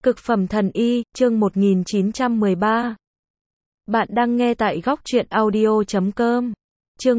Cực phẩm thần y, chương 1913. Bạn đang nghe tại góc truyện audio.com. Chương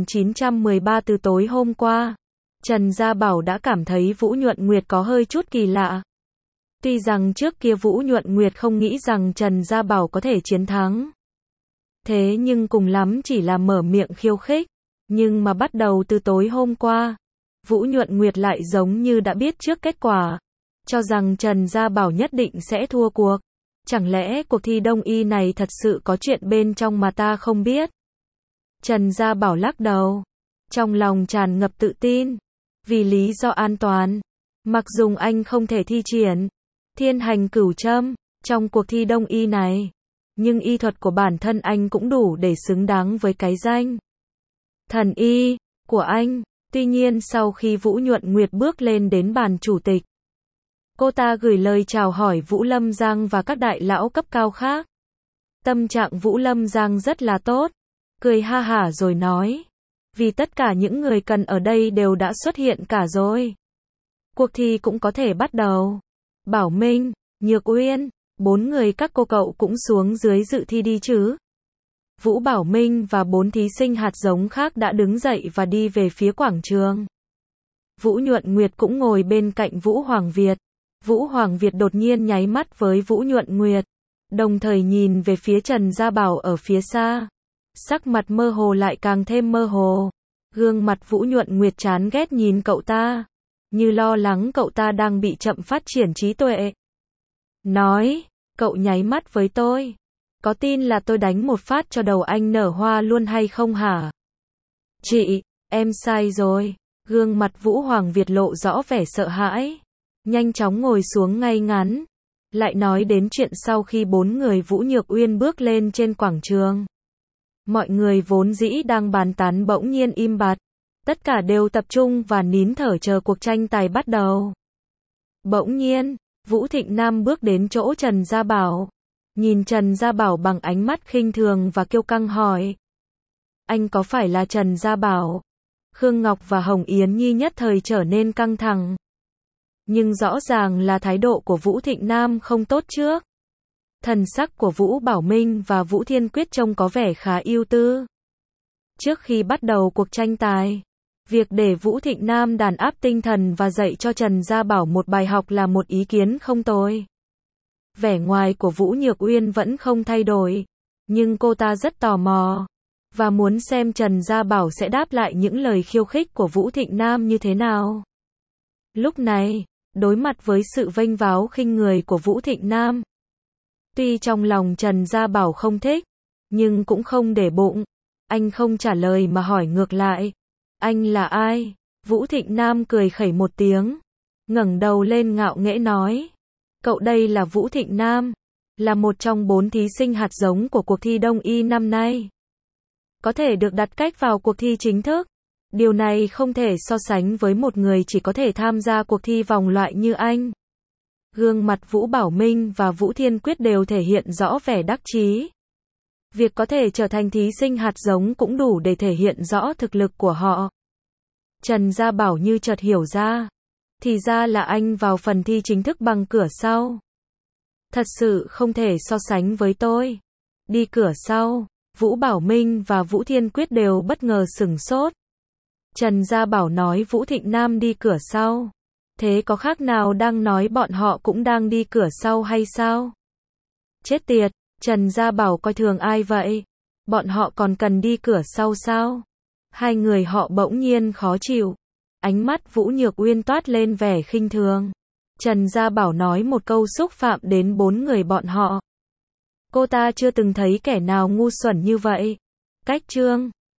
1913. Từ tối hôm qua, Trần Gia Bảo đã cảm thấy Vũ Nhuận Nguyệt có hơi chút kỳ lạ. Tuy rằng trước kia Vũ Nhuận Nguyệt không nghĩ rằng Trần Gia Bảo có thể chiến thắng. Thế nhưng cùng lắm chỉ là mở miệng khiêu khích. Nhưng mà bắt đầu từ tối hôm qua, Vũ Nhuận Nguyệt lại giống như đã biết trước kết quả. Cho rằng Trần Gia Bảo nhất định sẽ thua cuộc. Chẳng lẽ cuộc thi đông y này thật sự có chuyện bên trong mà ta không biết? Trần Gia Bảo lắc đầu. Trong lòng tràn ngập tự tin. Vì lý do an toàn, mặc dù anh không thể thi triển Thiên Hành Cửu Châm trong cuộc thi đông y này, nhưng y thuật của bản thân anh cũng đủ để xứng đáng với cái danh thần y của anh. Tuy nhiên sau khi Vũ Nhuận Nguyệt bước lên đến bàn chủ tịch, cô ta gửi lời chào hỏi Vũ Lâm Giang và các đại lão cấp cao khác. Tâm trạng Vũ Lâm Giang rất là tốt, cười ha hả rồi nói, vì tất cả những người cần ở đây đều đã xuất hiện cả rồi, cuộc thi cũng có thể bắt đầu. Bảo Minh, Nhược Uyên, 4 người các cô cậu cũng xuống dưới dự thi đi chứ? Vũ Bảo Minh và 4 thí sinh hạt giống khác đã đứng dậy và đi về phía quảng trường. Vũ Nhuận Nguyệt cũng ngồi bên cạnh Vũ Hoàng Việt. Vũ Hoàng Việt đột nhiên nháy mắt với Vũ Nhuận Nguyệt, đồng thời nhìn về phía Trần Gia Bảo ở phía xa. Sắc mặt mơ hồ lại càng thêm mơ hồ. Gương mặt Vũ Nhuận Nguyệt chán ghét nhìn cậu ta, như lo lắng cậu ta đang bị chậm phát triển trí tuệ. Nói, cậu nháy mắt với tôi, có tin là tôi đánh một phát cho đầu anh nở hoa luôn hay không hả? Chị, em sai rồi. Gương mặt Vũ Hoàng Việt lộ rõ vẻ sợ hãi, nhanh chóng ngồi xuống ngay ngắn. Lại nói đến chuyện sau khi 4 người Vũ Nhược Uyên bước lên trên quảng trường. Mọi người vốn dĩ đang bàn tán bỗng nhiên im bặt. Tất cả đều tập trung và nín thở chờ cuộc tranh tài bắt đầu. Bỗng nhiên, Vũ Thịnh Nam bước đến chỗ Trần Gia Bảo. Nhìn Trần Gia Bảo bằng ánh mắt khinh thường và kiêu căng hỏi. Anh có phải là Trần Gia Bảo? Khương Ngọc và Hồng Yến Nhi nhất thời trở nên căng thẳng. Nhưng rõ ràng là thái độ của Vũ Thịnh Nam không tốt trước. Thần sắc của Vũ Bảo Minh và Vũ Thiên Quyết trông có vẻ khá ưu tư. Trước khi bắt đầu cuộc tranh tài, việc để Vũ Thịnh Nam đàn áp tinh thần và dạy cho Trần Gia Bảo một bài học là một ý kiến không tồi. Vẻ ngoài của Vũ Nhược Uyên vẫn không thay đổi, nhưng cô ta rất tò mò và muốn xem Trần Gia Bảo sẽ đáp lại những lời khiêu khích của Vũ Thịnh Nam như thế nào. Lúc này, đối mặt với sự vênh váo khinh người của Vũ Thịnh Nam, tuy trong lòng Trần Gia Bảo không thích, nhưng cũng không để bụng. Anh không trả lời mà hỏi ngược lại. Anh là ai? Vũ Thịnh Nam cười khẩy một tiếng, ngẩng đầu lên ngạo nghễ nói. Cậu đây là Vũ Thịnh Nam, là một trong 4 thí sinh hạt giống của cuộc thi đông y năm nay. Có thể được đặt cách vào cuộc thi chính thức. Điều này không thể so sánh với một người chỉ có thể tham gia cuộc thi vòng loại như anh. Gương mặt Vũ Bảo Minh và Vũ Thiên Quyết đều thể hiện rõ vẻ đắc chí. Việc có thể trở thành thí sinh hạt giống cũng đủ để thể hiện rõ thực lực của họ. Trần Gia Bảo như chợt hiểu ra. Thì ra là anh vào phần thi chính thức bằng cửa sau. Thật sự không thể so sánh với tôi. Đi cửa sau, Vũ Bảo Minh và Vũ Thiên Quyết đều bất ngờ sửng sốt. Trần Gia Bảo nói Vũ Thịnh Nam đi cửa sau. Thế có khác nào đang nói bọn họ cũng đang đi cửa sau hay sao? Chết tiệt, Trần Gia Bảo coi thường ai vậy? Bọn họ còn cần đi cửa sau sao? Hai người họ bỗng nhiên khó chịu. Ánh mắt Vũ Nhược Uyên toát lên vẻ khinh thường. Trần Gia Bảo nói một câu xúc phạm đến 4 người bọn họ. Cô ta chưa từng thấy kẻ nào ngu xuẩn như vậy. Cách chương